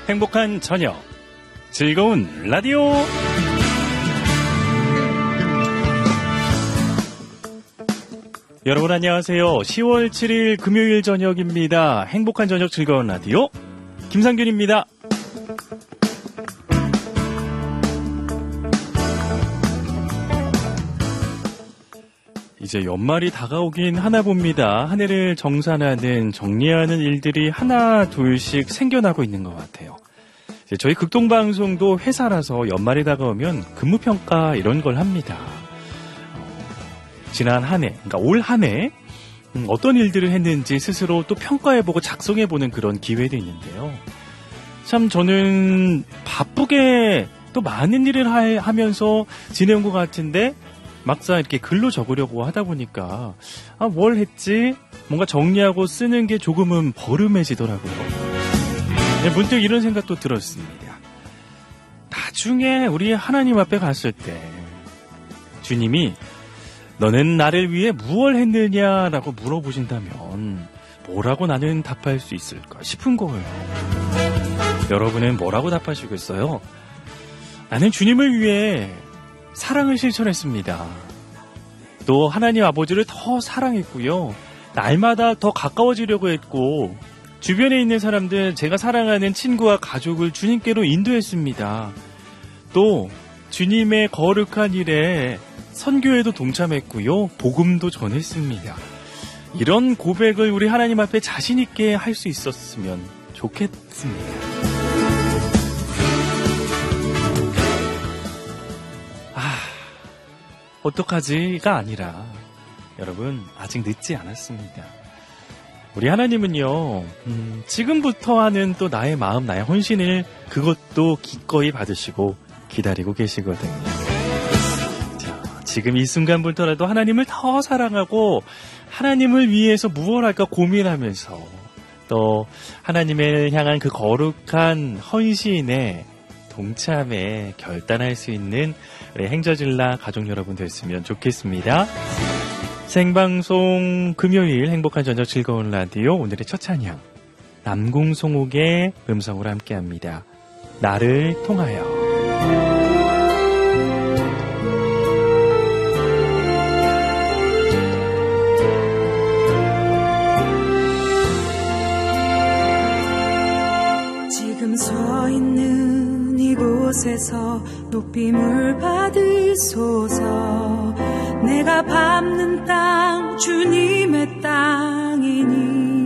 행복한 저녁, 즐거운 라디오. 여러분 안녕하세요. 10월 7일 금요일 저녁입니다. 행복한 저녁, 즐거운 라디오 김상균입니다. 이제 연말이 다가오긴 하나 봅니다. 한 해를 정산하는, 정리하는 일들이 하나 둘씩 생겨나고 있는 것 같아요. 이제 저희 극동방송도 회사라서 연말이 다가오면 근무평가 이런 걸 합니다. 지난 한 해, 그러니까 올 한 해 어떤 일들을 했는지 스스로 또 평가해보고 작성해보는 그런 기회도 있는데요. 참 저는 바쁘게 또 많은 일을 하면서 지내온 것 같은데 막상 이렇게 글로 적으려고 하다 보니까 뭘 했지? 뭔가 정리하고 쓰는 게 조금은 버름해지더라고요. 문득 이런 생각도 들었습니다. 나중에 우리 하나님 앞에 갔을 때 주님이 너는 나를 위해 무엇을 했느냐라고 물어보신다면 뭐라고 나는 답할 수 있을까 싶은 거예요. 여러분은 뭐라고 답하시겠어요? 나는 주님을 위해 사랑을 실천했습니다. 또 하나님 아버지를 더 사랑했고요. 날마다 더 가까워지려고 했고 주변에 있는 사람들, 제가 사랑하는 친구와 가족을 주님께로 인도했습니다. 또 주님의 거룩한 일에 선교에도 동참했고요. 복음도 전했습니다. 이런 고백을 우리 하나님 앞에 자신 있게 할 수 있었으면 좋겠습니다. 어떡하지가 아니라 여러분 아직 늦지 않았습니다. 우리 하나님은요 지금부터 하는 또 나의 마음, 나의 헌신을 그것도 기꺼이 받으시고 기다리고 계시거든요. 자, 지금 이 순간부터라도 하나님을 더 사랑하고 하나님을 위해서 무엇을 할까 고민하면서 또 하나님을 향한 그 거룩한 헌신에 동참에 결단할 수 있는 우리 행저질라 가족 여러분 됐으면 좋겠습니다. 생방송 금요일 행복한 저녁 즐거운 라디오 오늘의 첫 찬양 남궁송옥의 음성으로 함께합니다. 나를 통하여. 지금 서 있는 이곳에서 높임을 받으소서. 내가 밟는 땅 주님의 땅이니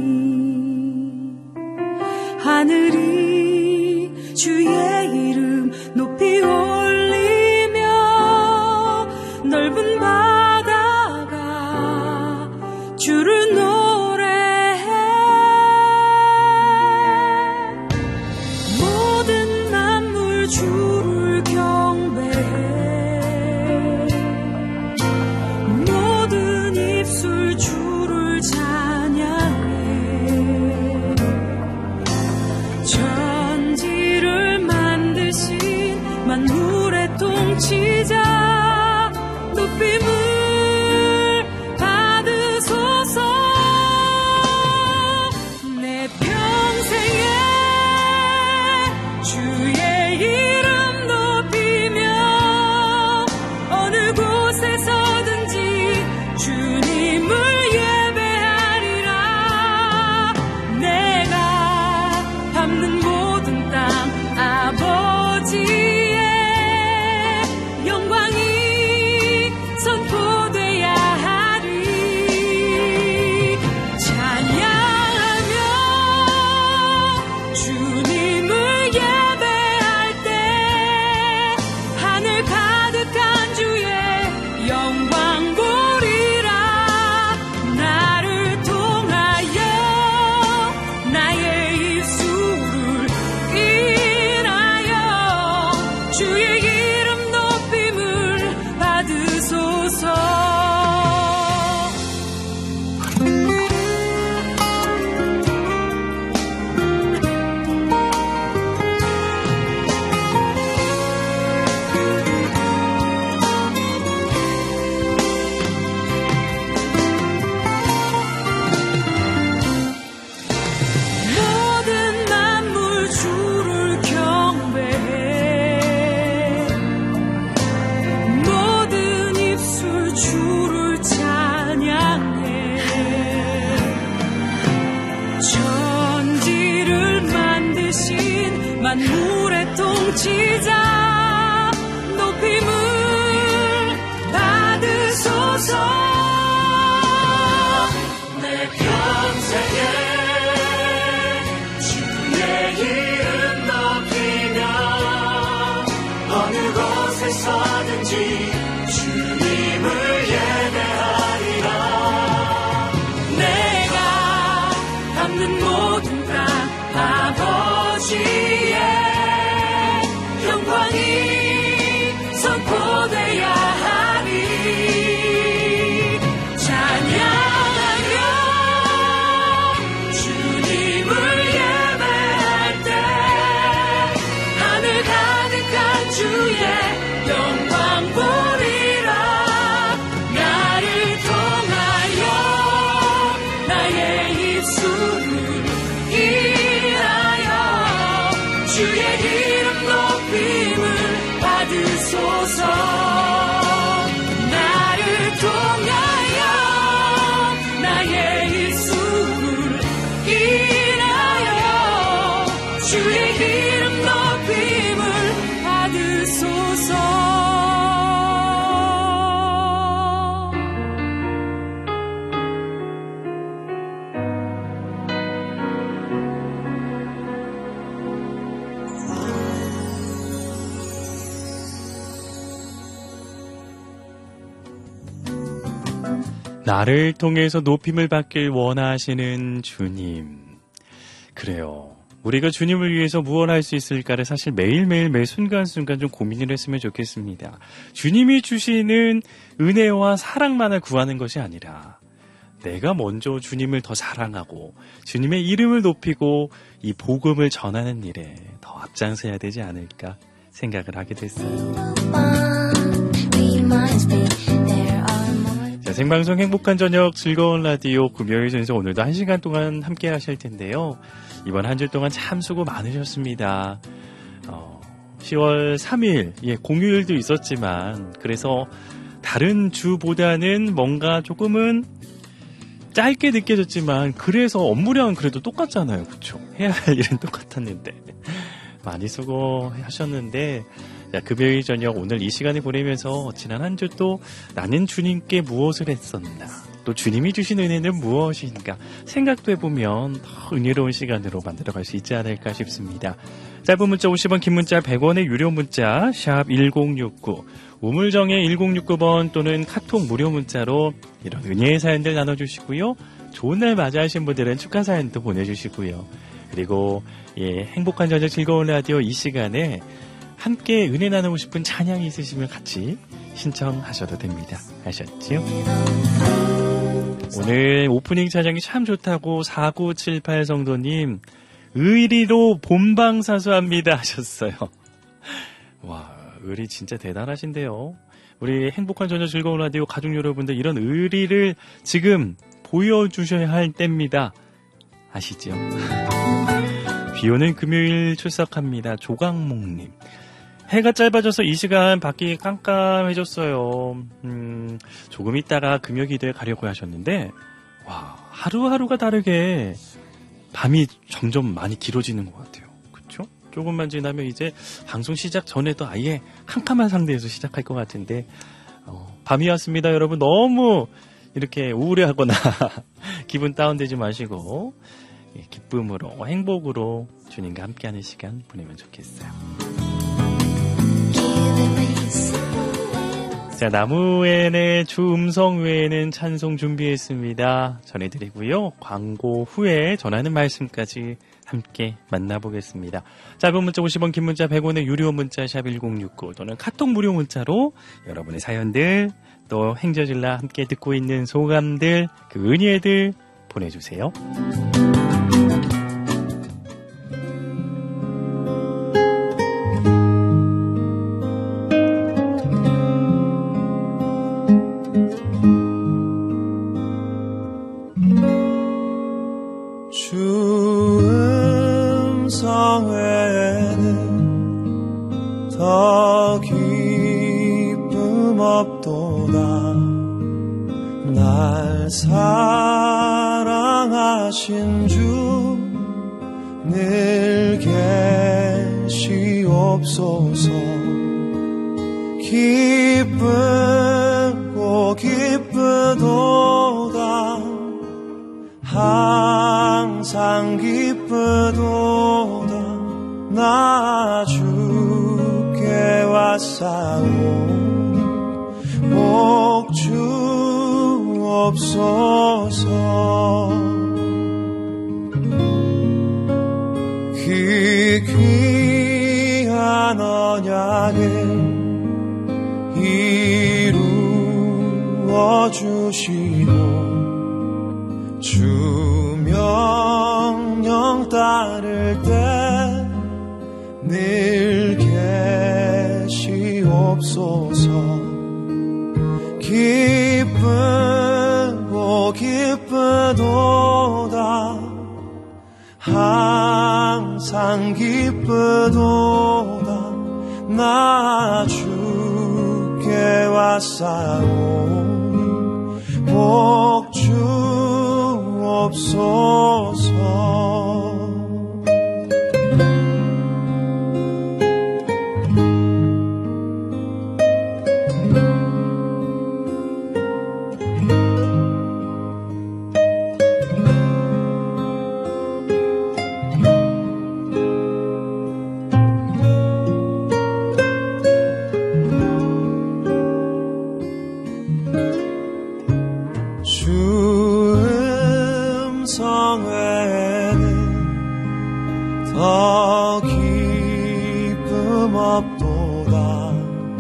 하늘이 주의 이름 높이 올리며 넓은 바다가 주를 노래해. 모든 만물 주를 경배해. 모든 입술 주를 찬양해. 천지를 만드신 만물의 통치자 높임을 받으소서. 내 평생에 주의 이름 높이며 어느 곳에서든지 주님을 예배하리라. 내가 밟는 모든 땅 아버지의 영광이 선포 주님을 예배하리라. 내가 밟는 모든 땅 아버지의 영광이 선포되어야 하리. 찬양하며 주님을 예배할 때 하늘 가득한 주의 영광 보리라. 나를 통하여 나의 입술을 인하여 주의 이름 높임을 받으소서. 나를 통하여 나의 입술을 인하여 주의 이름 높임을 받으소서. 나를 통해서 높임을 받길 원하시는 주님. 그래요. 우리가 주님을 위해서 무엇을 할 수 있을까를 사실 매일매일 매 순간순간 좀 고민을 했으면 좋겠습니다. 주님이 주시는 은혜와 사랑만을 구하는 것이 아니라 내가 먼저 주님을 더 사랑하고 주님의 이름을 높이고 이 복음을 전하는 일에 더 앞장서야 되지 않을까 생각을 하게 됐어요. 자, 생방송 행복한 저녁 즐거운 라디오 금요일 순서 오늘도 1시간 동안 함께 하실 텐데요. 이번 한 주 동안 참 수고 많으셨습니다. 10월 3일 공휴일도 있었지만 그래서 다른 주보다는 뭔가 조금은 짧게 느껴졌지만 그래서 업무량은 그래도 똑같잖아요. 그렇죠? 해야 할 일은 똑같았는데 많이 수고하셨는데 자, 금요일 저녁 오늘 이 시간을 보내면서 지난 한 주 또 나는 주님께 무엇을 했었나 또 주님이 주신 은혜는 무엇인가 생각도 해보면 더 은혜로운 시간으로 만들어갈 수 있지 않을까 싶습니다. 짧은 문자 50원, 긴 문자 100원의 유료 문자 샵 1069 우물정의 1069번 또는 카톡 무료 문자로 이런 은혜의 사연들 나눠주시고요. 좋은 날 맞이하신 분들은 축하 사연도 보내주시고요. 그리고 행복한 저녁 즐거운 라디오 이 시간에 함께 은혜 나누고 싶은 찬양이 있으시면 같이 신청하셔도 됩니다. 아셨지요? 오늘 오프닝 찬양이 참 좋다고 4978 성도님 의리로 본방사수합니다 하셨어요. 와, 의리 진짜 대단하신데요. 우리 행복한 저녁 즐거운 라디오 가족 여러분들 이런 의리를 지금 보여주셔야 할 때입니다. 아시죠? 비오는 금요일 출석합니다. 조강목님. 해가 짧아져서 이 시간 밖이 깜깜해졌어요. 조금 있다가 금요기도에 가려고 하셨는데 와, 하루하루가 다르게 밤이 점점 많이 길어지는 것 같아요. 그렇죠? 조금만 지나면 이제 방송 시작 전에도 아예 캄캄한 상태에서 시작할 것 같은데 밤이 왔습니다. 여러분 너무 이렇게 우울해하거나 기분 다운되지 마시고 기쁨으로 행복으로 주님과 함께하는 시간 보내면 좋겠어요. 자, 나무엔의 주 음성 외에는 찬송 준비했습니다. 전해드리고요. 광고 후에 전하는 말씀까지 함께 만나보겠습니다. 짧은 문자 50원, 긴 문자 100원의 유료 문자 샵 1069 또는 카톡 무료 문자로 여러분의 사연들 또 행저질라 함께 듣고 있는 소감들 그 은혜들 보내주세요. 더 기쁨 없도다. 날 사랑하신 주 늘 계시옵소서. 기쁘고 기쁘도다. 항상 기쁘도다. 나 주께 왔사오니 주옵소서. 귀한 언약을 이루어 주시고 주 명령 따를 때 늘 계시옵소서. 기쁘고 기쁘도다 항상 기쁘도다 나 주께 왔사오니 복 주옵소서. 더 기쁨 없도다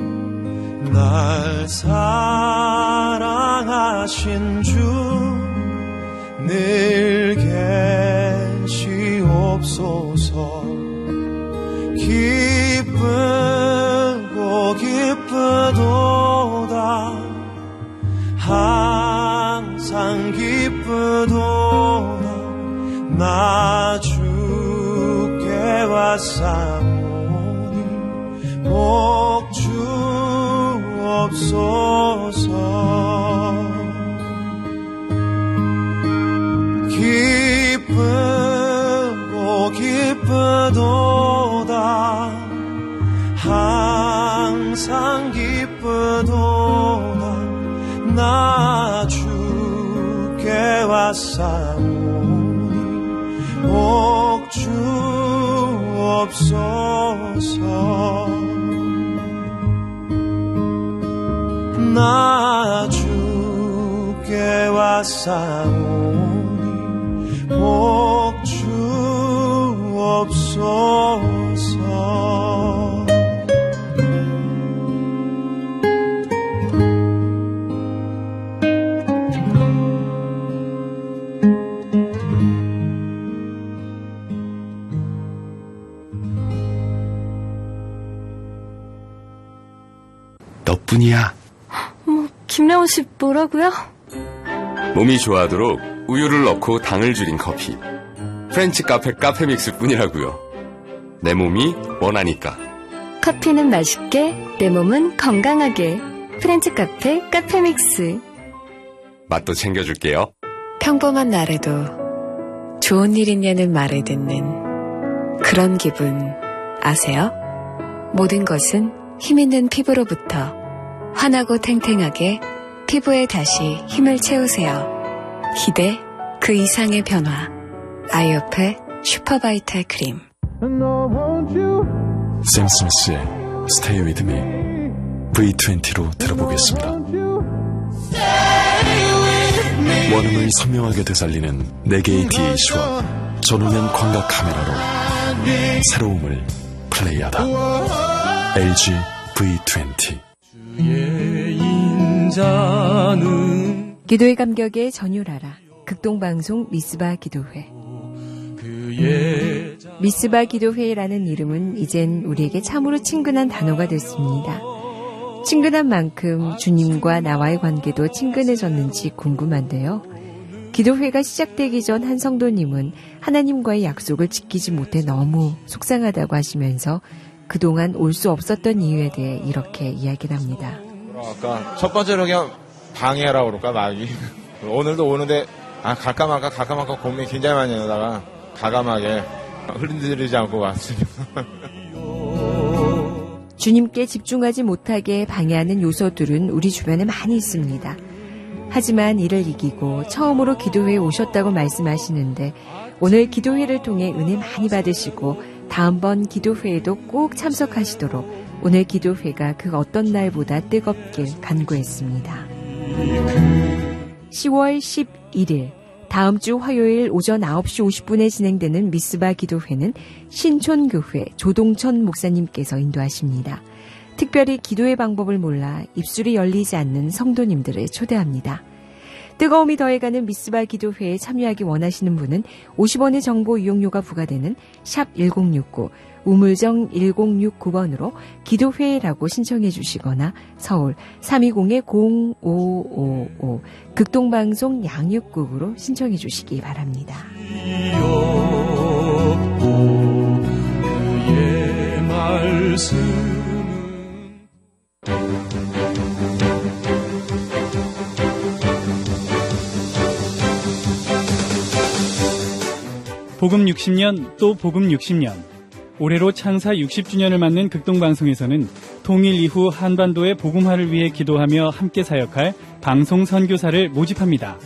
날 사랑하신 주 늘 계시옵소서. 기쁘고 기쁘도다 항상 기쁘도다 나 주께 왔사오니 복 주옵소서. 기쁘고 기쁘도다 항상 기쁘도다 나 주께 왔사오니 복 주옵소서. 나 주께 왔사오니 복 주옵소서. 너뿐이야. 김래원 씨 뭐라고요? 몸이 좋아하도록 우유를 넣고 당을 줄인 커피. 프렌치 카페 카페믹스 뿐이라고요. 내 몸이 원하니까. 커피는 맛있게, 내 몸은 건강하게. 프렌치 카페 카페믹스. 맛도 챙겨줄게요. 평범한 날에도 좋은 일 있냐는 말을 듣는 그런 기분 아세요? 모든 것은 힘있는 피부로부터. 환하고 탱탱하게 피부에 다시 힘을 채우세요. 기대 그 이상의 변화. 아이오페 슈퍼바이탈 크림. 샘 스미스의 Stay With Me V20로 들어보겠습니다. 원음을 선명하게 되살리는 4개의 DAC와 전후면 광각 카메라로 새로움을 플레이하다. LG V20. 기도의 감격에 전율하라. 극동방송 미스바 기도회. 미스바 기도회라는 이름은 이젠 우리에게 참으로 친근한 단어가 됐습니다. 친근한 만큼 주님과 나와의 관계도 친근해졌는지 궁금한데요. 기도회가 시작되기 전 한 성도님은 하나님과의 약속을 지키지 못해 너무 속상하다고 하시면서 그동안 올 수 없었던 이유에 대해 이렇게 이야기를 합니다. 아까 첫 번째로 그냥 방해라고 그럴까, 나기. 오늘도 오는데 갈까 말까 고민 굉장히 많이 하다가 가감하게 흐린들이지 않고 왔으니. 주님께 집중하지 못하게 방해하는 요소들은 우리 주변에 많이 있습니다. 하지만 이를 이기고 처음으로 기도회에 오셨다고 말씀하시는데 오늘 기도회를 통해 은혜 많이 받으시고 다음번 기도회에도 꼭 참석하시도록 오늘 기도회가 그 어떤 날보다 뜨겁길 간구했습니다. 10월 11일 다음 주 화요일 오전 9시 50분에 진행되는 미스바 기도회는 신촌교회 조동천 목사님께서 인도하십니다. 특별히 기도의 방법을 몰라 입술이 열리지 않는 성도님들을 초대합니다. 뜨거움이 더해가는 미스바 기도회에 참여하기 원하시는 분은 50원의 정보 이용료가 부과되는 샵 1069 우물정 1069번으로 기도회라고 신청해 주시거나 서울 320-0555 극동방송 양육국으로 신청해 주시기 바랍니다. 그의 말씀은 복음 60년 또 복음 60년. 올해로 창사 60주년을 맞는 극동방송에서는 통일 이후 한반도의 복음화를 위해 기도하며 함께 사역할 방송 선교사를 모집합니다.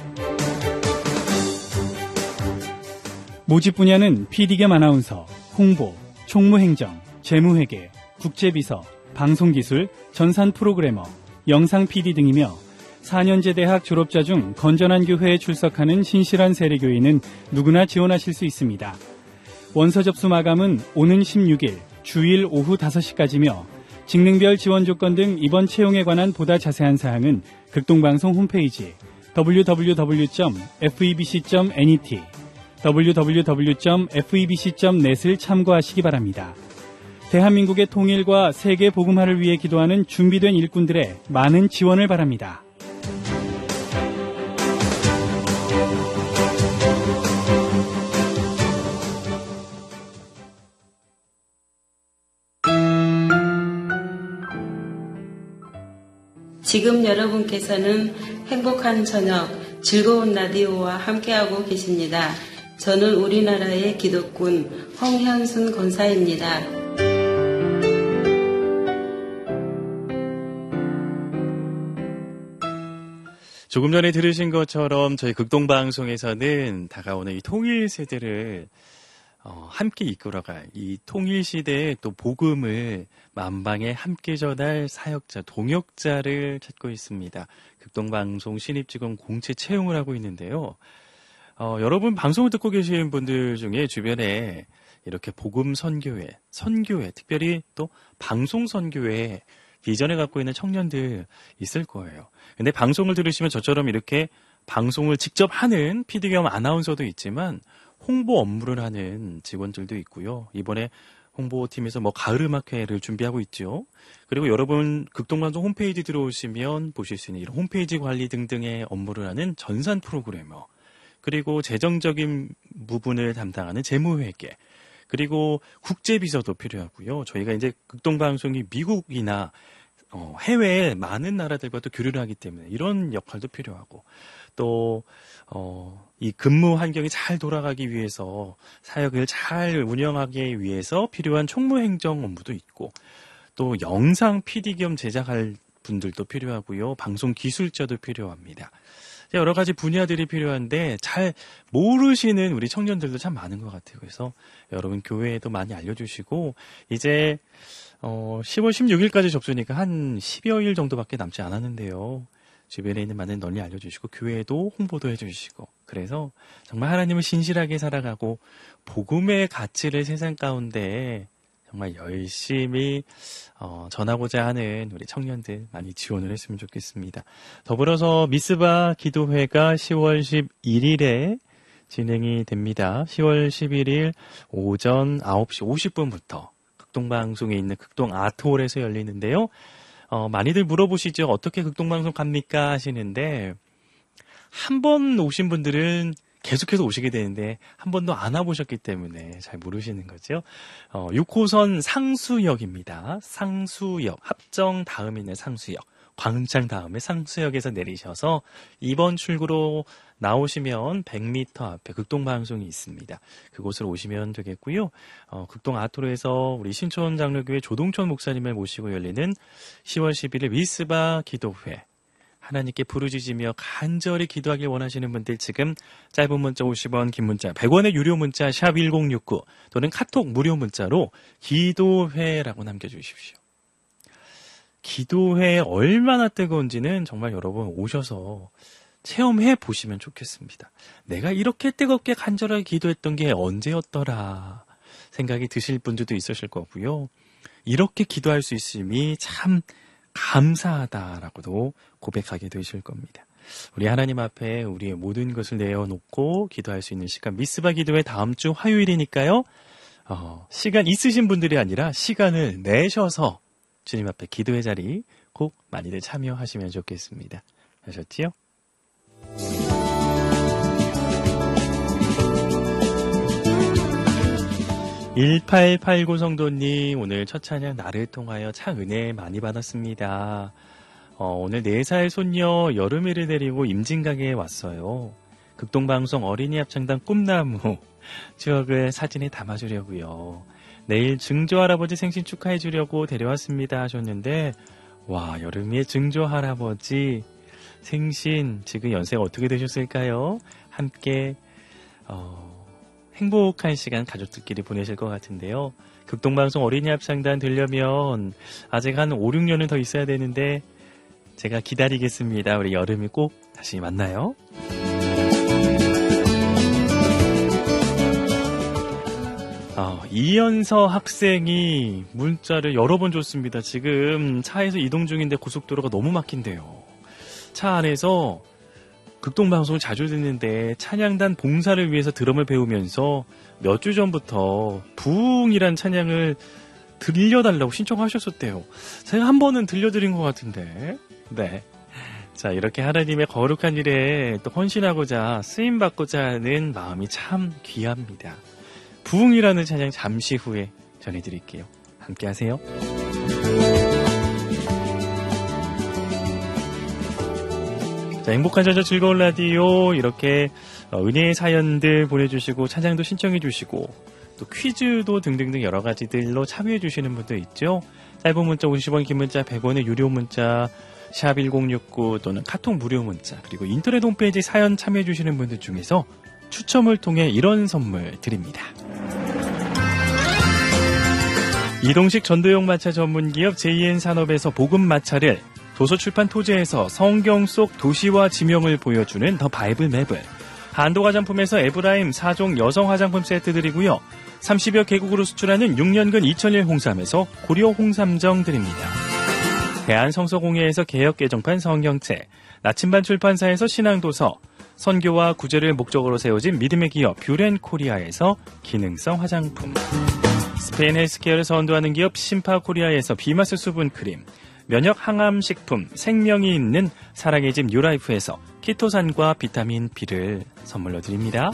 모집 분야는 PD겸 아나운서, 홍보, 총무행정, 재무회계, 국제비서, 방송기술, 전산 프로그래머, 영상 PD 등이며 4년제 대학 졸업자 중 건전한 교회에 출석하는 신실한 세례교인은 누구나 지원하실 수 있습니다. 원서 접수 마감은 오는 16일 주일 오후 5시까지며 직능별 지원 조건 등 이번 채용에 관한 보다 자세한 사항은 극동방송 홈페이지 www.febc.net www.febc.net을 참고하시기 바랍니다. 대한민국의 통일과 세계 복음화를 위해 기도하는 준비된 일꾼들의 많은 지원을 바랍니다. 지금 여러분께서는 행복한 저녁, 즐거운 라디오와 함께하고 계십니다. 저는 우리나라의 기독군 홍현순 권사입니다. 조금 전에 들으신 것처럼 저희 극동방송에서는 다가오는 이 통일 세대를 함께 이끌어갈 이 통일 시대의 또 복음을 만방에 함께 전할 사역자, 동역자를 찾고 있습니다. 극동방송 신입직원 공채 채용을 하고 있는데요. 여러분 방송을 듣고 계신 분들 중에 주변에 이렇게 복음 선교회, 특별히 또 방송 선교회 비전을 갖고 있는 청년들 있을 거예요. 근데 방송을 들으시면 저처럼 이렇게 방송을 직접 하는 PD 겸 아나운서도 있지만 홍보 업무를 하는 직원들도 있고요. 이번에 홍보팀에서 가을음악회를 준비하고 있죠. 그리고 여러분 극동방송 홈페이지 들어오시면 보실 수 있는 이런 홈페이지 관리 등등의 업무를 하는 전산 프로그래머, 그리고 재정적인 부분을 담당하는 재무회계, 그리고 국제비서도 필요하고요. 저희가 이제 극동방송이 미국이나 해외에 많은 나라들과 또 교류를 하기 때문에 이런 역할도 필요하고, 또 이 근무 환경이 잘 돌아가기 위해서 사역을 잘 운영하기 위해서 필요한 총무행정 업무도 있고, 또 영상 PD 겸 제작할 분들도 필요하고요. 방송 기술자도 필요합니다. 여러 가지 분야들이 필요한데 잘 모르시는 우리 청년들도 참 많은 것 같아요. 그래서 여러분 교회에도 많이 알려주시고, 이제 10월 16일까지 접수니까 한 10여일 정도밖에 남지 않았는데요. 주변에 있는 많은 널리 알려주시고 교회에도 홍보도 해주시고, 그래서 정말 하나님을 신실하게 살아가고 복음의 가치를 세상 가운데 정말 열심히 전하고자 하는 우리 청년들 많이 지원을 했으면 좋겠습니다. 더불어서 미스바 기도회가 10월 11일에 진행이 됩니다. 10월 11일 오전 9시 50분부터 극동방송에 있는 극동 아트홀에서 열리는데요. 많이들 물어보시죠. 어떻게 극동방송 갑니까? 하시는데, 한 번 오신 분들은 계속해서 오시게 되는데 한 번도 안 와보셨기 때문에 잘 모르시는 거죠. 6호선 상수역입니다. 상수역, 합정 다음에 있는 상수역, 광장 다음에 상수역에서 내리셔서 2번 출구로 나오시면 100m 앞에 극동방송이 있습니다. 그곳으로 오시면 되겠고요. 극동 아토로에서 우리 신촌 장로교회 조동천 목사님을 모시고 열리는 10월 11일 미스바 기도회, 하나님께 부르짖으며 간절히 기도하길 원하시는 분들 지금 짧은 문자 50원, 긴 문자 100원의 유료 문자 샵 1069 또는 카톡 무료 문자로 기도회라고 남겨주십시오. 기도회 얼마나 뜨거운지는 정말 여러분 오셔서 체험해 보시면 좋겠습니다. 내가 이렇게 뜨겁게 간절하게 기도했던 게 언제였더라 생각이 드실 분들도 있으실 거고요. 이렇게 기도할 수 있음이 참 감사하다라고도 고백하게 되실 겁니다. 우리 하나님 앞에 우리의 모든 것을 내어놓고 기도할 수 있는 시간, 미스바 기도회 다음 주 화요일이니까요. 시간 있으신 분들이 아니라 시간을 내셔서 주님 앞에 기도의 자리 꼭 많이들 참여하시면 좋겠습니다. 아셨지요? 1889 성도님, 오늘 첫 찬양 나를 통하여 참 은혜 많이 받았습니다. 오늘 4살 손녀 여름이를 데리고 임진강에 왔어요. 극동방송 어린이 합창단 꿈나무 추억을 사진에 담아주려고요. 내일 증조할아버지 생신 축하해주려고 데려왔습니다 하셨는데, 와, 여름이의 증조할아버지 생신 지금 연세가 어떻게 되셨을까요? 함께 행복한 시간 가족들끼리 보내실 것 같은데요. 극동방송 어린이 합창단 되려면 아직 한 5, 6년은 더 있어야 되는데 제가 기다리겠습니다. 우리 여름이 꼭 다시 만나요. 이연서 학생이 문자를 여러 번 줬습니다. 지금 차에서 이동 중인데 고속도로가 너무 막힌대요. 차 안에서 극동방송을 자주 듣는데 찬양단 봉사를 위해서 드럼을 배우면서 몇 주 전부터 부흥이란 찬양을 들려달라고 신청하셨었대요. 제가 한 번은 들려드린 것 같은데. 네. 자, 이렇게 하나님의 거룩한 일에 또 헌신하고자 쓰임받고자 하는 마음이 참 귀합니다. 부흥이라는 찬양 잠시 후에 전해드릴게요. 함께 하세요. 자, 행복한 저녁 즐거운 라디오, 이렇게 은혜의 사연들 보내주시고 찬양도 신청해주시고 또 퀴즈도 등등등 여러 가지들로 참여해주시는 분들 있죠. 짧은 문자 50원, 긴 문자 100원의 유료 문자 샵1069 또는 카톡 무료 문자, 그리고 인터넷 홈페이지 사연 참여해주시는 분들 중에서 추첨을 통해 이런 선물 드립니다. 이동식 전도용 마차 전문기업 JN산업에서 복음 마차를, 도서출판 토제에서 성경 속 도시와 지명을 보여주는 더 바이블 맵을, 한도 화장품에서 에브라임 4종 여성 화장품 세트 드리고요. 30여 개국으로 수출하는 6년근 2001 홍삼에서 고려 홍삼정 드립니다. 대한성서공회에서 개혁개정판 성경책, 나침반 출판사에서 신앙도서, 선교와 구제를 목적으로 세워진 믿음의 기업 뷰렌코리아에서 기능성 화장품, 스페인 헬스케어를 선도하는 기업 심파코리아에서 비마스 수분크림, 면역 항암식품 생명이 있는 사랑의 집 뉴라이프에서 키토산과 비타민 B를 선물로 드립니다.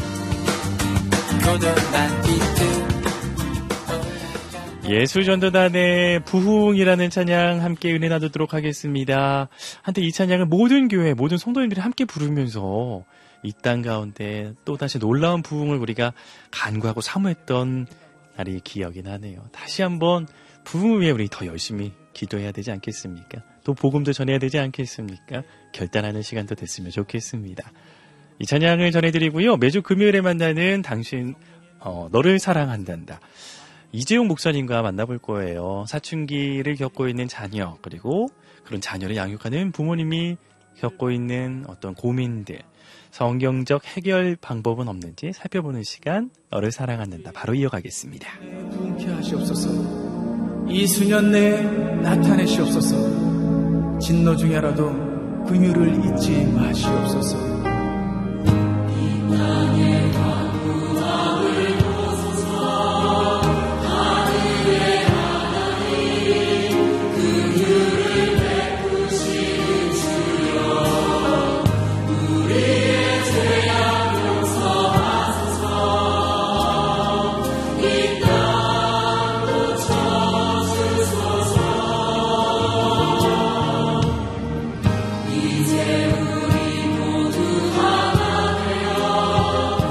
예수전도단의 부흥이라는 찬양 함께 은혜 나누도록 하겠습니다. 한때 이 찬양을 모든 교회, 모든 성도님들이 함께 부르면서 이 땅 가운데 또다시 놀라운 부흥을 우리가 간구하고 사모했던 날이 기억이 나네요. 다시 한번 부흥을 위해 우리 더 열심히 기도해야 되지 않겠습니까? 또 복음도 전해야 되지 않겠습니까? 결단하는 시간도 됐으면 좋겠습니다. 이 찬양을 전해드리고요. 매주 금요일에 만나는 당신 너를 사랑한단다, 이재용 목사님과 만나볼 거예요. 사춘기를 겪고 있는 자녀, 그리고 그런 자녀를 양육하는 부모님이 겪고 있는 어떤 고민들, 성경적 해결 방법은 없는지 살펴보는 시간, 너를 사랑한단다, 바로 이어가겠습니다. 부흥케 하시옵소서. 이 수년 내에 나타내시옵소서. 진노 중에라도 긍휼을 잊지 마시옵소서. 이 땅에 강구함을 보소서. 하늘의 하나님, 긍휼을 베푸시는 주여, 우리의 죄악 용서하소서. 이 땅 고쳐주소서. 이제 우리 모두 하나 되어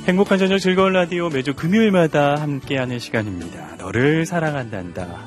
행복한 저녁 즐거운 라디오 매주 금요일마다 함께하는 시간입니다. 너를 사랑한단다.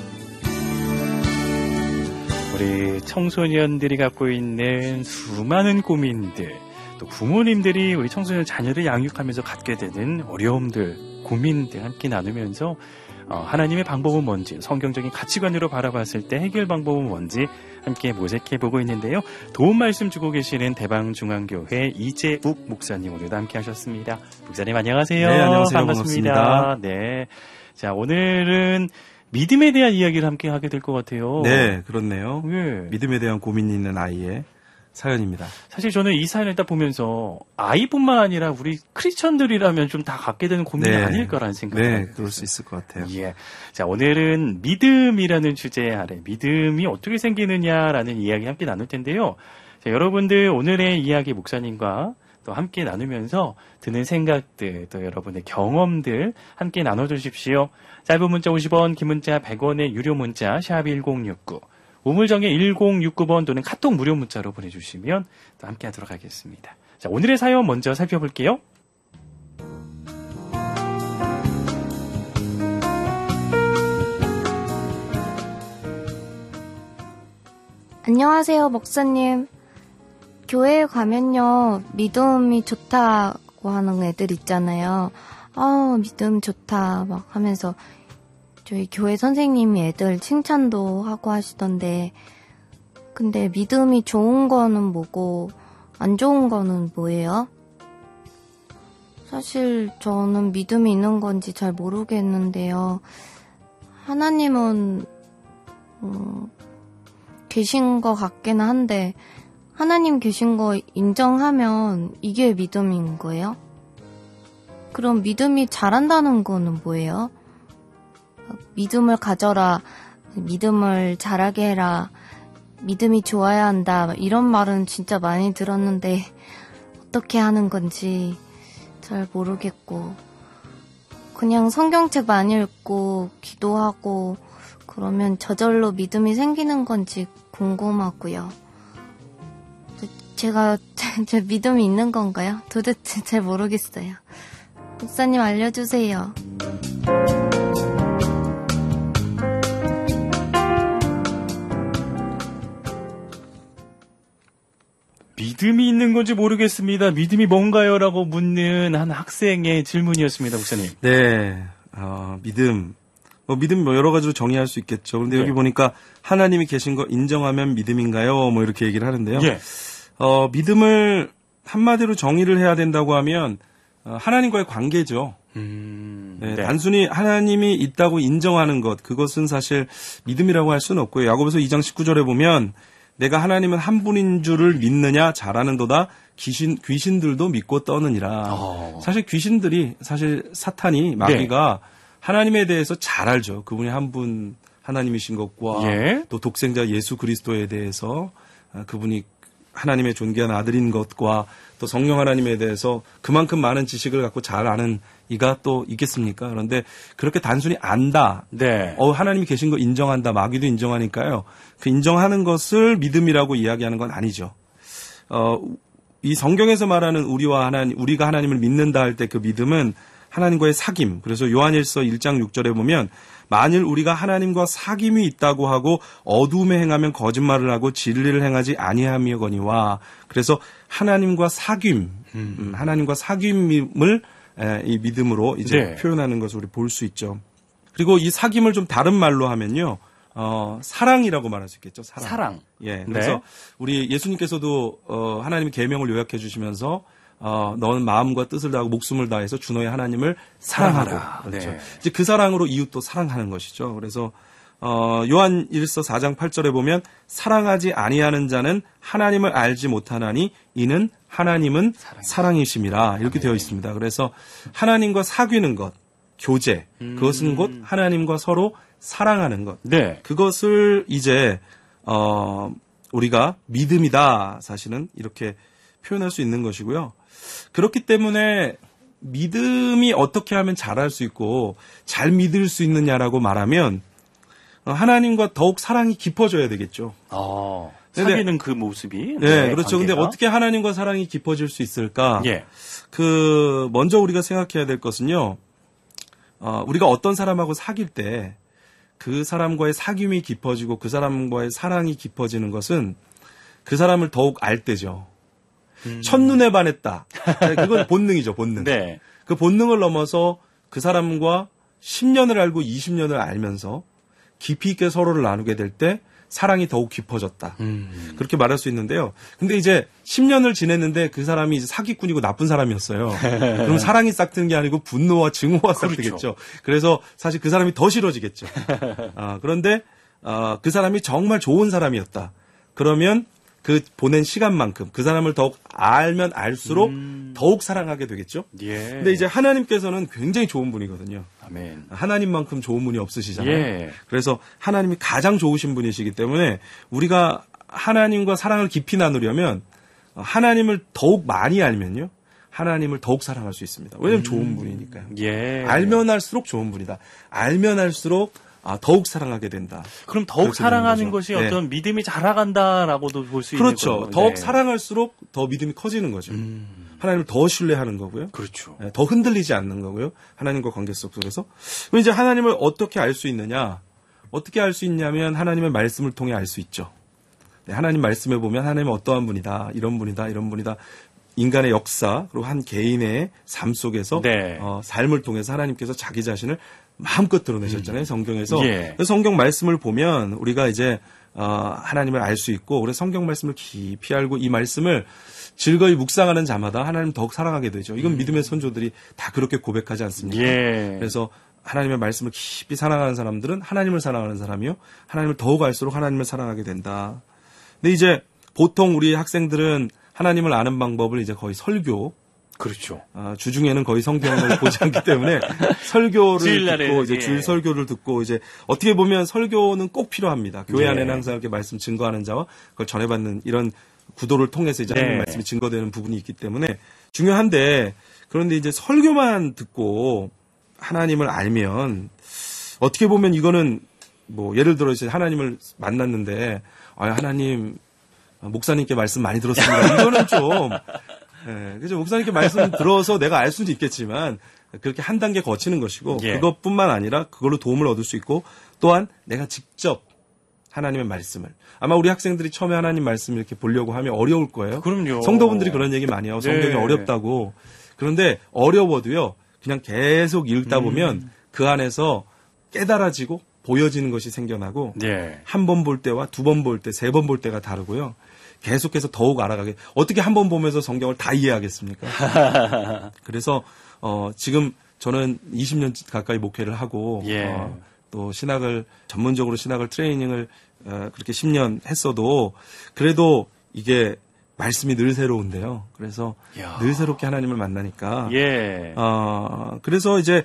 우리 청소년들이 갖고 있는 수많은 고민들, 또 부모님들이 우리 청소년 자녀를 양육하면서 갖게 되는 어려움들, 고민들 함께 나누면서 하나님의 방법은 뭔지, 성경적인 가치관으로 바라봤을 때 해결 방법은 뭔지 함께 모색해보고 있는데요. 도움 말씀 주고 계시는 대방중앙교회 이재욱 목사님 오늘도 함께 하셨습니다. 목사님 안녕하세요. 네, 안녕하세요. 반갑습니다. 반갑습니다. 네. 자, 오늘은 믿음에 대한 이야기를 함께 하게 될 것 같아요. 네, 그렇네요. 네. 믿음에 대한 고민이 있는 아이의 사연입니다. 사실 저는 이 사연을 딱 보면서 아이뿐만 아니라 우리 크리스천들이라면 좀 다 갖게 되는 고민이 네. 아닐까라는 생각이 네, 들었어요. 그럴 수 있을 것 같아요. 예. 자, 오늘은 믿음이라는 주제 아래 믿음이 어떻게 생기느냐라는 이야기 함께 나눌 텐데요. 자, 여러분들 오늘의 이야기 목사님과 또 함께 나누면서 드는 생각들, 또 여러분의 경험들 함께 나눠주십시오. 짧은 문자 50원, 긴 문자 100원의 유료 문자 샵 1069, 우물정에 1069번 또는 카톡 무료 문자로 보내주시면 또 함께 하도록 하겠습니다. 자, 오늘의 사연 먼저 살펴볼게요. 안녕하세요, 목사님. 교회에 가면요, 믿음이 좋다고 하는 애들 있잖아요. 믿음 좋다, 막 하면서 저희 교회 선생님이 애들 칭찬도 하고 하시던데, 근데 믿음이 좋은 거는 뭐고, 안 좋은 거는 뭐예요? 사실 저는 믿음이 있는 건지 잘 모르겠는데요. 하나님은, 계신 것 같긴 한데, 하나님 계신 거 인정하면 이게 믿음인 거예요? 그럼 믿음이 잘한다는 거는 뭐예요? 믿음을 가져라, 믿음을 잘하게 해라, 믿음이 좋아야 한다, 이런 말은 진짜 많이 들었는데 어떻게 하는 건지 잘 모르겠고, 그냥 성경책 많이 읽고 기도하고 그러면 저절로 믿음이 생기는 건지 궁금하고요. 제가 제 믿음이 있는 건가요? 도대체 잘 모르겠어요. 목사님 알려주세요. 믿음이 있는 건지 모르겠습니다. 믿음이 뭔가요? 라고 묻는 한 학생의 질문이었습니다, 목사님. 네, 믿음. 믿음 여러 가지로 정의할 수 있겠죠. 그런데 여기 보니까 하나님이 계신 거 인정하면 믿음인가요? 이렇게 얘기를 하는데요. 예. 믿음을 한마디로 정의를 해야 된다고 하면 하나님과의 관계죠. 네, 단순히 하나님이 있다고 인정하는 것, 그것은 사실 믿음이라고 할 수는 없고요. 야고보서 2장 19절에 보면 내가 하나님은 한 분인 줄을 믿느냐 잘하는도다 귀신들도 믿고 떠느니라. 사실 귀신들이, 사실 사탄이, 마귀가 하나님에 대해서 잘 알죠. 그분이 한 분 하나님이신 것과 또 독생자 예수 그리스도에 대해서 그분이 하나님의 존귀한 아들인 것과 또 성령 하나님에 대해서 그만큼 많은 지식을 갖고 잘 아는 이가 또 있겠습니까? 그런데 그렇게 단순히 안다. 하나님이 계신 거 인정한다. 마귀도 인정하니까요. 그 인정하는 것을 믿음이라고 이야기하는 건 아니죠. 이 성경에서 말하는 우리가 하나님을 믿는다 할 때 그 믿음은 하나님과의 사귐. 그래서 요한일서 1장 6절에 보면 만일 우리가 하나님과 사귐이 있다고 하고 어두움에 행하면 거짓말을 하고 진리를 행하지 아니하며거니와. 그래서 하나님과 사귐, 하나님과 사귐을 이 믿음으로 이제 표현하는 것을 우리 볼 수 있죠. 그리고 이 사귐을 좀 다른 말로 하면요, 사랑이라고 말할 수 있겠죠. 사랑. 예. 그래서 우리 예수님께서도 하나님의 계명을 요약해 주시면서 너는 마음과 뜻을 다하고 목숨을 다해서 주 너의 하나님을 사랑하라. 그렇죠. 이제 그 사랑으로 이웃도 사랑하는 것이죠. 그래서 요한 1서 4장 8절에 보면 사랑하지 아니하는 자는 하나님을 알지 못하나니 이는 하나님은 사랑이심이라 이렇게 되어 있습니다. 그래서 하나님과 사귀는 것, 교제, 그것은 곧 하나님과 서로 사랑하는 것. 그것을 이제 우리가 믿음이다, 사실은 이렇게 표현할 수 있는 것이고요. 그렇기 때문에 믿음이 어떻게 하면 잘할 수 있고 잘 믿을 수 있느냐라고 말하면 하나님과 더욱 사랑이 깊어져야 되겠죠. 사귀는 그 모습이. 네, 그렇죠. 관계가. 근데 어떻게 하나님과 사랑이 깊어질 수 있을까? 예. 먼저 우리가 생각해야 될 것은요, 우리가 어떤 사람하고 사귈 때 그 사람과의 사귐이 깊어지고 그 사람과의 사랑이 깊어지는 것은 그 사람을 더욱 알 때죠. 첫눈에 반했다. 그건 본능이죠, 본능. 네. 그 본능을 넘어서 그 사람과 10년을 알고 20년을 알면서 깊이 있게 서로를 나누게 될 때 사랑이 더욱 깊어졌다. 그렇게 말할 수 있는데요. 근데 이제 10년을 지냈는데 그 사람이 이제 사기꾼이고 나쁜 사람이었어요. 그럼 사랑이 싹트는 게 아니고 분노와 증오가 싹트겠죠. 그래서 사실 그 사람이 더 싫어지겠죠. 그런데 그 사람이 정말 좋은 사람이었다. 그러면 그 보낸 시간만큼 그 사람을 더욱 알면 알수록 더욱 사랑하게 되겠죠. 예. 근데 이제 하나님께서는 굉장히 좋은 분이거든요. 아멘. 하나님만큼 좋은 분이 없으시잖아요. 예. 그래서 하나님이 가장 좋으신 분이시기 때문에 우리가 하나님과 사랑을 깊이 나누려면 하나님을 더욱 많이 알면요. 하나님을 더욱 사랑할 수 있습니다. 왜냐하면 좋은 분이니까요. 예. 알면 알수록 좋은 분이다. 알면 알수록 더욱 사랑하게 된다. 그럼 더욱 사랑하는 것이 네. 어떤 믿음이 자라간다라고도 볼 수 있는 거죠. 그렇죠. 더욱 사랑할수록 더 믿음이 커지는 거죠. 하나님을 더 신뢰하는 거고요. 그렇죠. 더 흔들리지 않는 거고요. 하나님과 관계 속에서. 그럼 이제 하나님을 어떻게 알 수 있느냐? 어떻게 알 수 있냐면 하나님의 말씀을 통해 알 수 있죠. 네, 하나님 말씀에 보면 하나님은 어떠한 분이다. 이런 분이다. 이런 분이다. 인간의 역사 그리고 한 개인의 삶 속에서 네. 삶을 통해서 하나님께서 자기 자신을 마음껏 드러내셨잖아요. 성경에서. 예. 그래서 성경 말씀을 보면 우리가 이제 하나님을 알 수 있고 그래서 성경 말씀을 깊이 알고 이 말씀을 즐거이 묵상하는 자마다 하나님 더욱 사랑하게 되죠. 이건 믿음의 선조들이 다 그렇게 고백하지 않습니까? 예. 그래서 하나님의 말씀을 깊이 사랑하는 사람들은 하나님을 사랑하는 사람이요. 하나님을 더욱 알수록 하나님을 사랑하게 된다. 근데 이제 보통 우리 학생들은 하나님을 아는 방법을 이제 거의 설교. 그렇죠. 주중에는 거의 성경을 보지 않기 때문에 설교를 주일날에, 듣고 이제 예. 주일 설교를 듣고 이제 어떻게 보면 설교는 꼭 필요합니다. 교회 예. 안에는 항상 이렇게 말씀 증거하는 자와 그걸 전해받는 이런 구도를 통해서 이제 하나님 말씀이 증거되는 부분이 있기 때문에 중요한데 그런데 이제 설교만 듣고 하나님을 알면 어떻게 보면 이거는 뭐 예를 들어 이제 하나님을 만났는데 하나님 목사님께 말씀 많이 들었습니다. 이거는 좀 그죠. 목사님께 말씀 들어서 내가 알 수도 있겠지만 그렇게 한 단계 거치는 것이고 예. 그것뿐만 아니라 그걸로 도움을 얻을 수 있고 또한 내가 직접 하나님의 말씀을 아마 우리 학생들이 처음에 하나님 말씀을 이렇게 보려고 하면 어려울 거예요. 그럼요. 성도분들이 그런 얘기 많이 하고 성경이 네. 어렵다고. 그런데 어려워도요. 그냥 계속 읽다 보면 그 안에서 깨달아지고 보여지는 것이 생겨나고 예. 한 번 볼 때와 두 번 볼 때, 세 번 볼 때가 다르고요. 계속해서 더욱 알아가게. 어떻게 한 번 보면서 성경을 다 이해하겠습니까? 그래서 지금 저는 20년 가까이 목회를 하고 또 전문적으로 신학을 트레이닝을 그렇게 10년 했어도 그래도 이게 말씀이 늘 새로운데요. 그래서 늘 새롭게 하나님을 만나니까 그래서 이제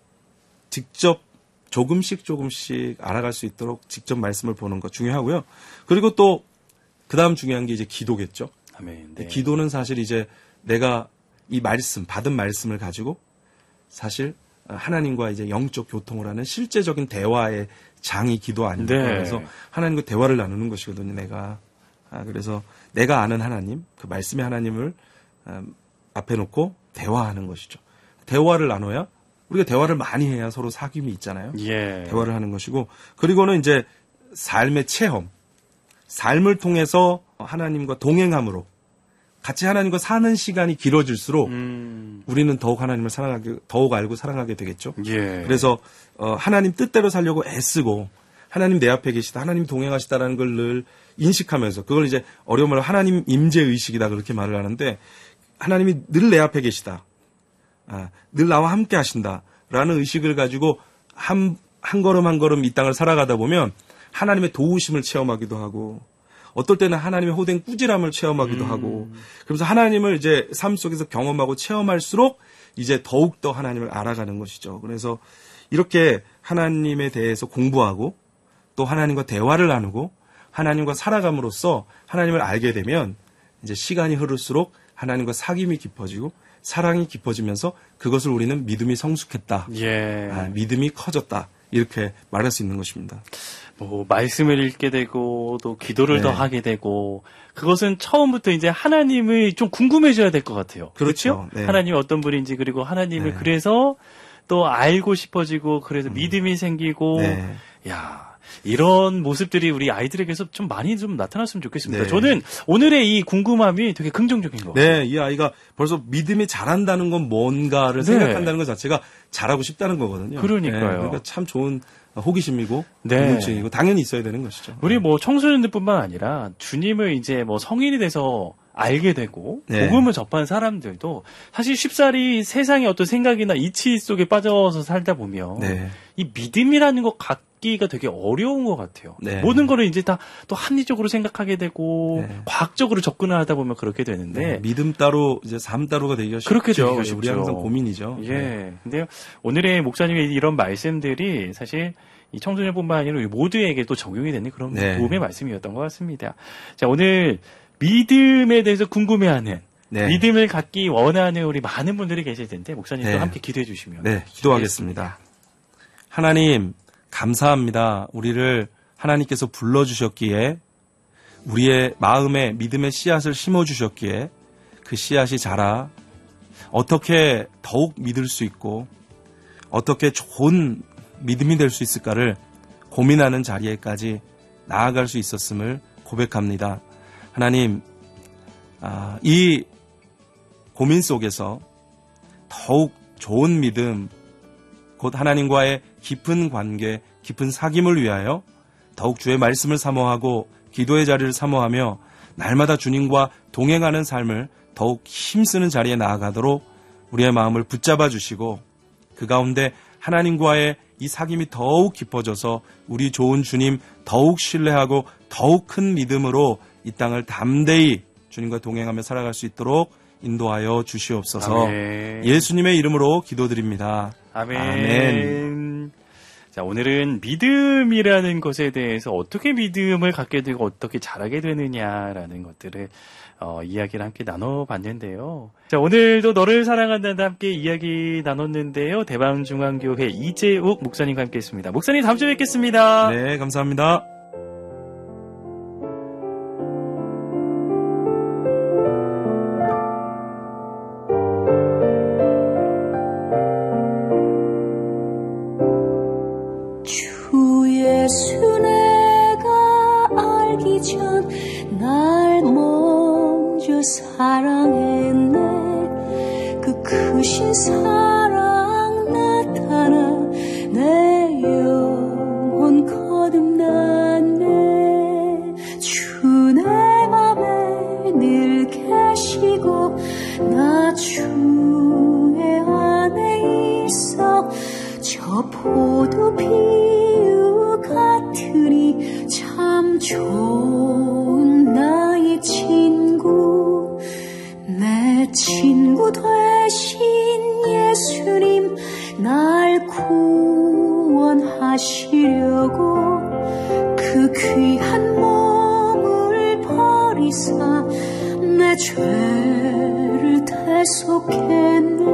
직접 조금씩 알아갈 수 있도록 직접 말씀을 보는 것 중요하고요. 그리고 또 그다음 중요한 게 이제 기도겠죠. 아멘. 네. 기도는 사실 이제 내가 이 말씀, 받은 말씀을 가지고 사실 하나님과 이제 영적 교통을 하는 실제적인 대화의 장이 기도 아닙니까? 네. 그래서 하나님과 대화를 나누는 것이거든요, 내가. 그래서 내가 아는 하나님, 그 말씀의 하나님을 앞에 놓고 대화하는 것이죠. 대화를 나눠야 우리가 대화를 많이 해야 서로 사귐이 있잖아요. 예. 대화를 하는 것이고 그리고는 이제 삶의 체험, 삶을 통해서 하나님과 동행함으로 같이 하나님과 사는 시간이 길어질수록 우리는 더욱 하나님을 더욱 알고 사랑하게 되겠죠. 예. 그래서 하나님 뜻대로 살려고 애쓰고 하나님 내 앞에 계시다, 하나님 동행하시다라는 걸 늘 인식하면서 그걸 이제 어려운 말로 하나님 임재 의식이다 그렇게 말을 하는데 하나님이 늘 내 앞에 계시다, 늘 나와 함께 하신다라는 의식을 가지고 한 걸음 한 걸음 이 땅을 살아가다 보면 하나님의 도우심을 체험하기도 하고 어떨 때는 하나님의 호된 꾸지람을 체험하기도 하고 그러면서 하나님을 이제 삶 속에서 경험하고 체험할수록 이제 더욱더 하나님을 알아가는 것이죠. 그래서 이렇게 하나님에 대해서 공부하고 또 하나님과 대화를 나누고 하나님과 살아감으로써 하나님을 알게 되면 이제 시간이 흐를수록 하나님과 사귐이 깊어지고 사랑이 깊어지면서 그것을 우리는 믿음이 성숙했다. 믿음이 커졌다. 이렇게 말할 수 있는 것입니다. 뭐 말씀을 읽게 되고 또 기도를 네. 더 하게 되고 그것은 처음부터 이제 하나님을 좀 궁금해져야 될 것 같아요. 그렇죠. 네. 하나님이 어떤 분인지 그리고 하나님을 네. 그래서 또 알고 싶어지고 그래서 믿음이 생기고 야 이런 모습들이 우리 아이들에게서 좀 많이 좀 나타났으면 좋겠습니다. 네. 저는 오늘의 이 궁금함이 되게 긍정적인 것 같아요. 네, 이 아이가 벌써 믿음이 잘한다는 건 뭔가를 네. 생각한다는 것 자체가 잘하고 싶다는 거거든요. 그러니까요. 네, 그러니까 참 좋은 호기심이고 네. 궁금증이고 당연히 있어야 되는 것이죠. 우리 뭐 청소년들뿐만 아니라 주님을 이제 뭐 성인이 돼서 알게 되고 네. 복음을 접한 사람들도 사실 쉽사리 세상의 어떤 생각이나 이치 속에 빠져서 살다 보면 네. 이 믿음이라는 것 갖기가 되게 어려운 것 같아요. 네. 모든 거를 이제 다 또 합리적으로 생각하게 되고 네. 과학적으로 접근을 하다 보면 그렇게 되는데 네, 믿음 따로 이제 삶 따로가 되기가 그렇게 되기가 쉽죠. 우리 쉽죠. 항상 고민이죠. 예. 네. 근데 오늘의 목사님의 이런 말씀들이 사실 이 청소년뿐만 아니라 우리 모두에게 또 적용이 되는 그런 네. 도움의 말씀이었던 것 같습니다. 자, 오늘 믿음에 대해서 궁금해하는 네. 믿음을 갖기 원하는 우리 많은 분들이 계실 텐데 목사님도 네. 함께 기도해 주시면 네, 기도하겠습니다. 하나님, 감사합니다. 우리를 하나님께서 불러주셨기에 우리의 마음에 믿음의 씨앗을 심어주셨기에 그 씨앗이 자라 어떻게 더욱 믿을 수 있고 어떻게 좋은 믿음이 될 수 있을까를 고민하는 자리에까지 나아갈 수 있었음을 고백합니다. 하나님, 이 고민 속에서 더욱 좋은 믿음, 곧 하나님과의 깊은 관계, 깊은 사귐을 위하여 더욱 주의 말씀을 사모하고 기도의 자리를 사모하며 날마다 주님과 동행하는 삶을 더욱 힘쓰는 자리에 나아가도록 우리의 마음을 붙잡아 주시고 그 가운데 하나님과의 이 사귐이 더욱 깊어져서 우리 좋은 주님 더욱 신뢰하고 더욱 큰 믿음으로 이 땅을 담대히 주님과 동행하며 살아갈 수 있도록 인도하여 주시옵소서. 아멘. 예수님의 이름으로 기도드립니다. 아멘. 아멘. 자, 오늘은 믿음이라는 것에 대해서 어떻게 믿음을 갖게 되고 어떻게 자라게 되느냐라는 것들을 이야기를 함께 나눠봤는데요. 자, 오늘도 너를 사랑한다는 함께 이야기 나눴는데요. 대방중앙교회 이재욱 목사님과 함께했습니다. 목사님 다음 주에 뵙겠습니다. 네, 감사합니다. 주 예수 내가 알기 전 날 먼저 사랑했네. 그 크신 사랑 나타나 내 영혼 거듭났네. 주 내 맘에 늘 계시고 나 주의 안에 있어. 저 포도 비유 같으니 참 좋은 나의 친구. 내 친구 되신 예수님 날 구원하시려고 그 귀한 몸을 버리사 내 죄를 대속했네.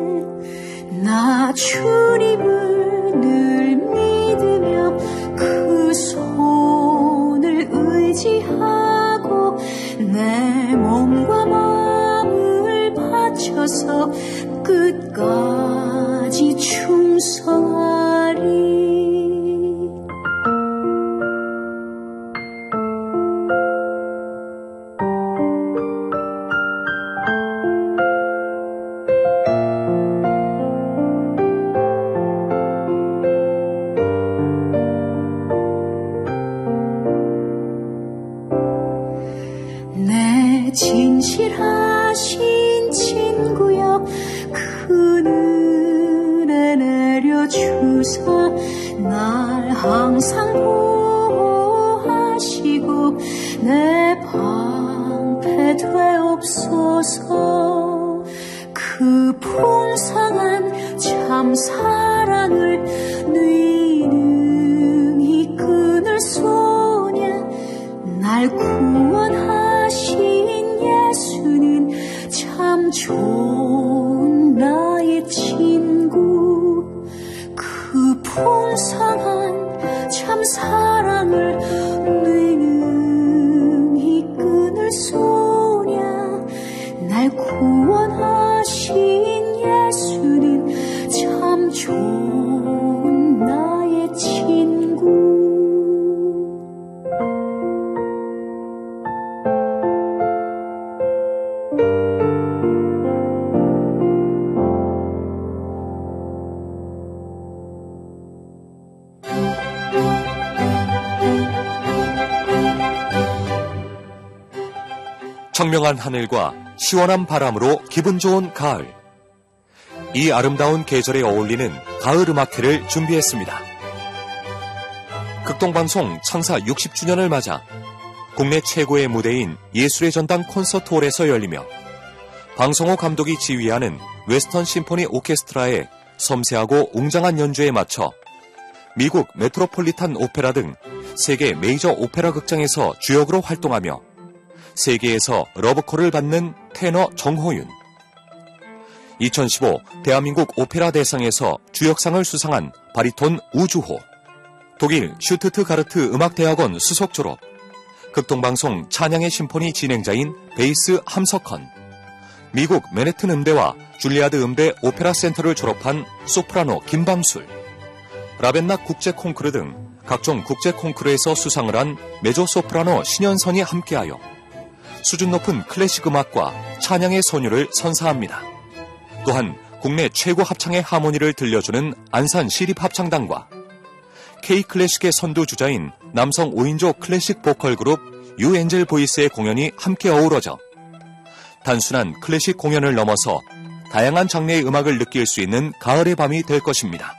나 주님을 늘 믿으며 그 손을 의지하고 내 몸과 마음을 바쳐서 끝까지 충성하리. 내 진실하신 친구여 그늘에 내려주사 날 항상 보호하시고 내 방패 되옵소서. 그 풍성한 참 사랑을 네 능히 끊을 소냐. 날 구원하신 예수는 참 좋은 나의 친구. 그 풍성한 참 사랑 사랑을 능히 끊을 소냐. 날 구원하신 예수는 참 좋은 나의 친구. 청명한 하늘과 시원한 바람으로 기분 좋은 가을. 이 아름다운 계절에 어울리는 가을 음악회를 준비했습니다. 극동방송 창사 60주년을 맞아 국내 최고의 무대인 예술의 전당 콘서트홀에서 열리며 방성호 감독이 지휘하는 웨스턴 심포니 오케스트라의 섬세하고 웅장한 연주에 맞춰 미국 메트로폴리탄 오페라 등 세계 메이저 오페라 극장에서 주역으로 활동하며 세계에서 러브콜을 받는 테너 정호윤, 2015 대한민국 오페라 대상에서 주역상을 수상한 바리톤 우주호, 독일 슈트트가르트 음악대학원 수석 졸업, 극동방송 찬양의 심포니 진행자인 베이스 함석헌, 미국 맨해튼 음대와 줄리아드 음대 오페라 센터를 졸업한 소프라노 김방술, 라벤락 국제 콩쿠르 등 각종 국제 콩쿠르에서 수상을 한 메조 소프라노 신현선이 함께하여 수준 높은 클래식 음악과 찬양의 선율을 선사합니다. 또한 국내 최고 합창의 하모니를 들려주는 안산 시립합창단과 K-클래식의 선두주자인 남성 5인조 클래식 보컬 그룹 유엔젤 보이스의 공연이 함께 어우러져 단순한 클래식 공연을 넘어서 다양한 장르의 음악을 느낄 수 있는 가을의 밤이 될 것입니다.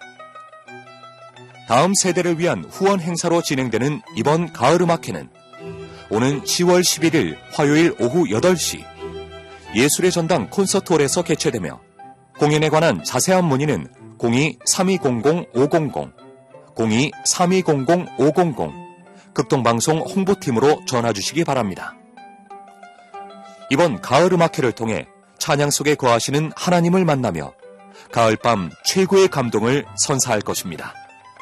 다음 세대를 위한 후원 행사로 진행되는 이번 가을 음악회는 오는 10월 11일 화요일 오후 8시 예술의 전당 콘서트홀에서 개최되며 공연에 관한 자세한 문의는 02-3200-500, 02-3200-500 극동방송 홍보팀으로 전화주시기 바랍니다. 이번 가을 음악회를 통해 찬양 속에 거하시는 하나님을 만나며 가을밤 최고의 감동을 선사할 것입니다.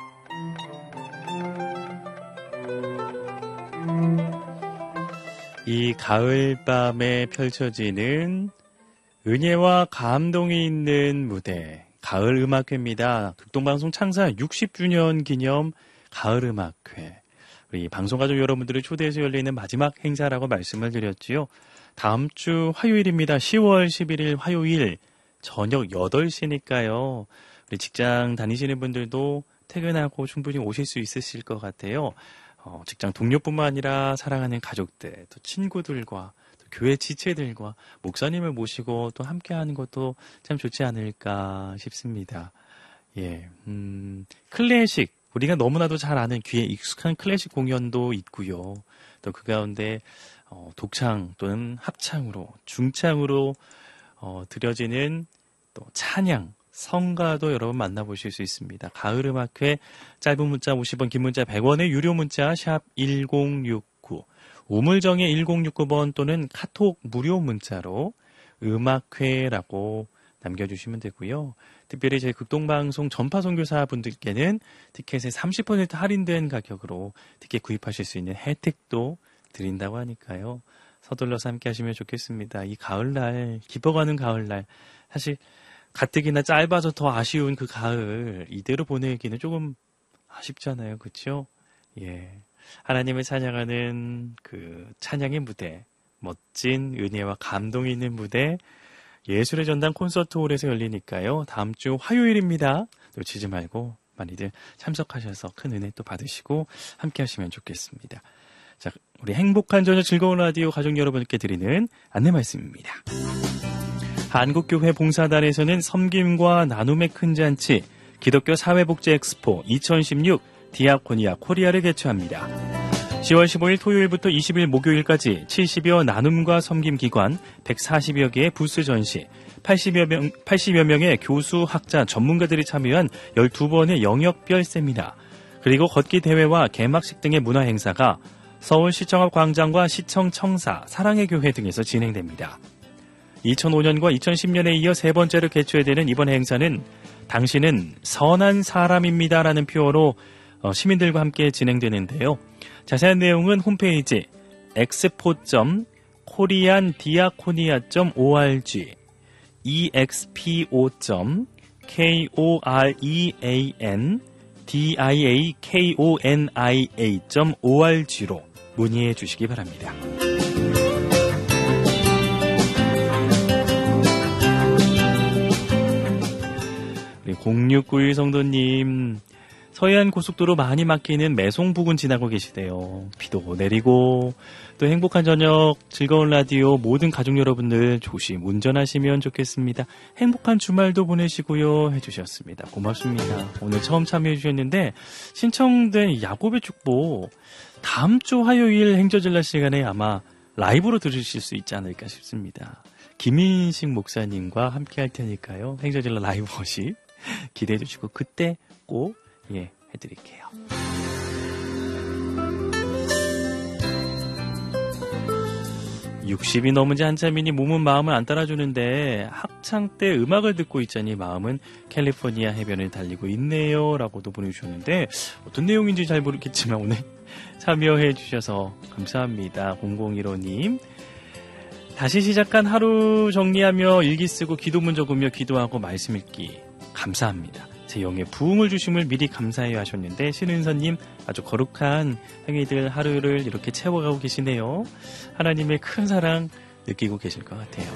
이 가을밤에 펼쳐지는 은혜와 감동이 있는 무대, 가을 음악회입니다. 극동방송 창사 60주년 기념 가을 음악회. 우리 방송가족 여러분들을 초대해서 열리는 마지막 행사라고 말씀을 드렸지요. 다음 주 화요일입니다. 10월 11일 화요일 저녁 8시니까요. 우리 직장 다니시는 분들도 퇴근하고 충분히 오실 수 있으실 것 같아요. 직장 동료뿐만 아니라 사랑하는 가족들, 또 친구들과 또 교회 지체들과 목사님을 모시고 또 함께하는 것도 참 좋지 않을까 싶습니다. 예, 클래식, 우리가 너무나도 잘 아는 귀에 익숙한 클래식 공연도 있고요. 또 그 가운데 독창 또는 합창으로, 중창으로 드려지는 또 찬양, 성가도 여러분 만나보실 수 있습니다. 가을 음악회 짧은 문자 50원, 긴 문자 100원의 유료 문자 샵 1069, 우물정의 1069번 또는 카톡 무료 문자로 음악회라고 남겨주시면 되고요. 특별히 저희 극동방송 전파 선교사 분들께는 티켓의 30% 할인된 가격으로 티켓 구입하실 수 있는 혜택도 드린다고 하니까요. 서둘러서 함께 하시면 좋겠습니다. 이 가을날, 깊어가는 가을날, 사실 가뜩이나 짧아서 더 아쉬운 그 가을 이대로 보내기는 조금 아쉽잖아요. 그렇죠? 예. 하나님을 찬양하는 그 찬양의 무대, 멋진 은혜와 감동이 있는 무대, 예술의 전당 콘서트홀에서 열리니까요. 다음 주 화요일입니다. 놓치지 말고 많이들 참석하셔서 큰 은혜 또 받으시고 함께 하시면 좋겠습니다. 자, 우리 행복한 저녁 즐거운 라디오 가족 여러분께 드리는 안내 말씀입니다. 한국교회 봉사단에서는 섬김과 나눔의 큰 잔치 기독교 사회복지 엑스포 2016 디아코니아 코리아를 개최합니다. 10월 15일 토요일부터 20일 목요일까지 70여 나눔과 섬김 기관 140여 개의 부스 전시 80여 명의 교수, 학자, 전문가들이 참여한 12번의 영역별 세미나 그리고 걷기 대회와 개막식 등의 문화 행사가 서울시청 앞 광장과 시청 청사, 사랑의 교회 등에서 진행됩니다. 2005년과 2010년에 이어 세 번째로 개최되는 이번 행사는 당신은 선한 사람입니다라는 표어로 시민들과 함께 진행되는데요. 자세한 내용은 홈페이지 expo.koreandiakonia.org expo.koreandiakonia.org로 문의해 주시기 바랍니다. 0691 성도님, 서해안 고속도로 많이 막히는 매송 부근 지나고 계시대요. 비도 내리고 또 행복한 저녁, 즐거운 라디오 모든 가족 여러분들 조심 운전하시면 좋겠습니다. 행복한 주말도 보내시고요 해주셨습니다. 고맙습니다. 오늘 처음 참여해 주셨는데 신청된 야곱의 축복 다음 주 화요일 행저질라 시간에 아마 라이브로 들으실 수 있지 않을까 싶습니다. 김인식 목사님과 함께 할 테니까요. 행저질라 라이브 워십 기대해 주시고 그때 꼭 해드릴게요. 60이 넘은지 한참이니 몸은 마음을 안 따라주는데 학창 때 음악을 듣고 있자니 마음은 캘리포니아 해변을 달리고 있네요 라고도 보내주셨는데 어떤 내용인지 잘 모르겠지만 오늘 참여해 주셔서 감사합니다. 0015님 다시 시작한 하루 정리하며 일기 쓰고 기도문 적으며 기도하고 말씀 읽기 감사합니다. 제 영에 부흥을 주심을 미리 감사해요 하셨는데 신은서님 아주 거룩한 행위들 하루를 이렇게 채워가고 계시네요. 하나님의 큰 사랑 느끼고 계실 것 같아요.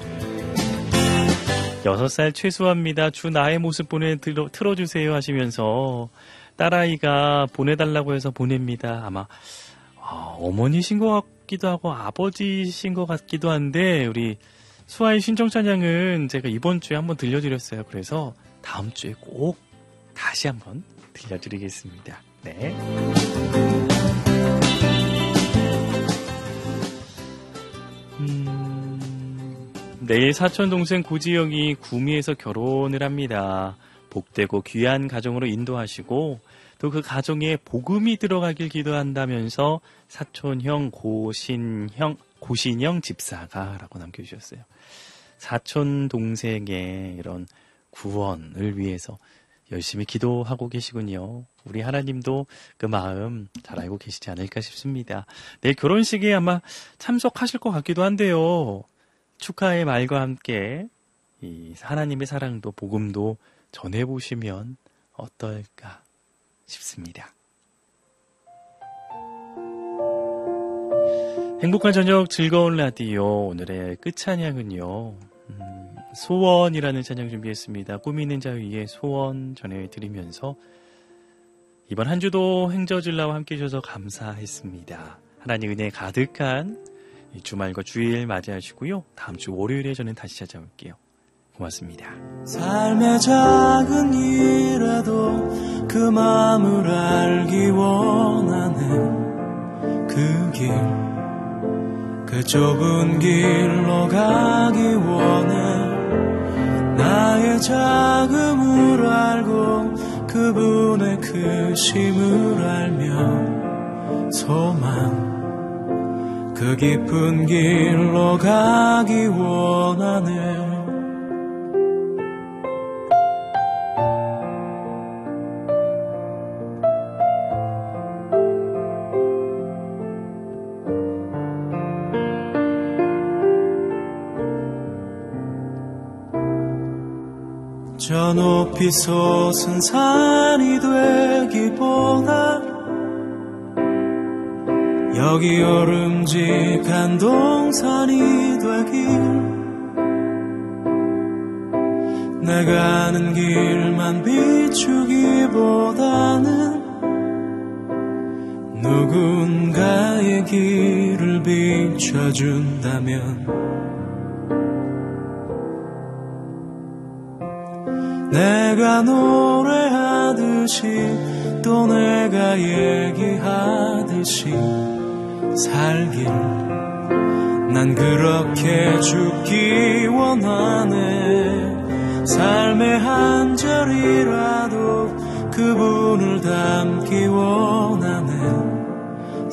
6살 최수아입니다. 주 나의 모습 틀어주세요 하시면서 딸아이가 보내달라고 해서 보냅니다. 아마 어머니신 것 같기도 하고 아버지신 것 같기도 한데 우리 수아의 신청 찬양은 제가 이번 주에 한번 들려드렸어요. 그래서 다음 주에 꼭 다시 한번 들려드리겠습니다. 네. 내일 사촌동생 고지영이 구미에서 결혼을 합니다. 복되고 귀한 가정으로 인도하시고 또 그 가정에 복음이 들어가길 기도한다면서 사촌형 고신영 집사가 라고 남겨주셨어요. 사촌동생의 이런 구원을 위해서 열심히 기도하고 계시군요. 우리 하나님도 그 마음 잘 알고 계시지 않을까 싶습니다. 내일 결혼식에 아마 참석하실 것 같기도 한데요. 축하의 말과 함께 이 하나님의 사랑도 복음도 전해보시면 어떨까 싶습니다. 행복한 저녁 즐거운 라디오 오늘의 끝찬양은요. 소원이라는 찬양 준비했습니다. 꿈이 있는 자 위에 소원 전해드리면서 이번 한 주도 행저질라와 함께 해주셔서 감사했습니다. 하나님 은혜 가득한 주말과 주일 맞이하시고요. 다음 주 월요일에 저는 다시 찾아올게요. 고맙습니다. 삶의 작은 일에도 그 마음을 알기 원하네. 그 길, 그 좁은 길로 가기 원해. 나의 작음을 알고 그분의 크심을 알며 소망 그 깊은 길로 가기 원하네. 저 높이 솟은 산이 되기보다 여기 오름직한 동산이 되길. 내가 아는 길만 비추기보다는 누군가의 길을 비춰준다면 내가 노래하듯이 또 내가 얘기하듯이 살길 난 그렇게 죽기 원하네. 삶의 한 절이라도 그분을 담기 원하네.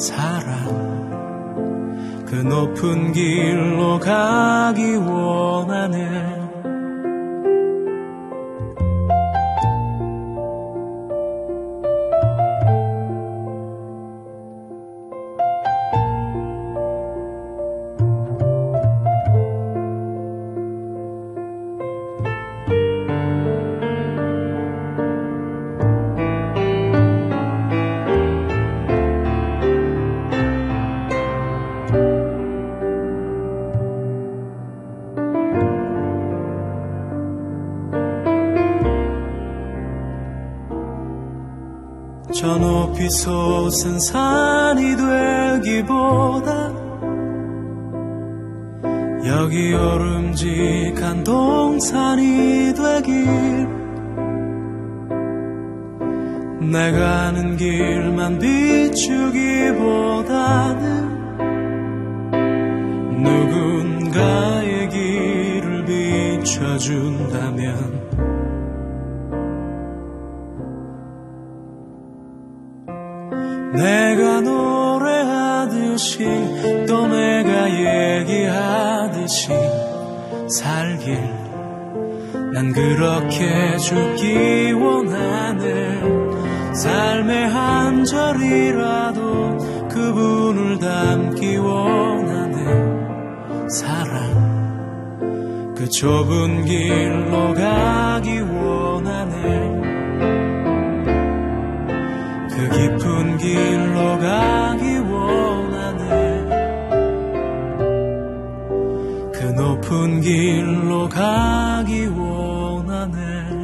사랑 그 높은 길로 가기 원하네. 높이 솟은 산이 되기보다 여기 오름직한 동산이 되길 내가 아는 길만 비추기보다는 누군가의 길을 비춰준다면 내가 노래하듯이 또 내가 얘기하듯이 살길 난 그렇게 죽기 원하네 삶의 한 절이라도 그분을 닮기 원하네 사랑 그 좁은 길로 가기 원하네 그 깊은 길로 가기 원하네 그 높은 길로 가기 원하네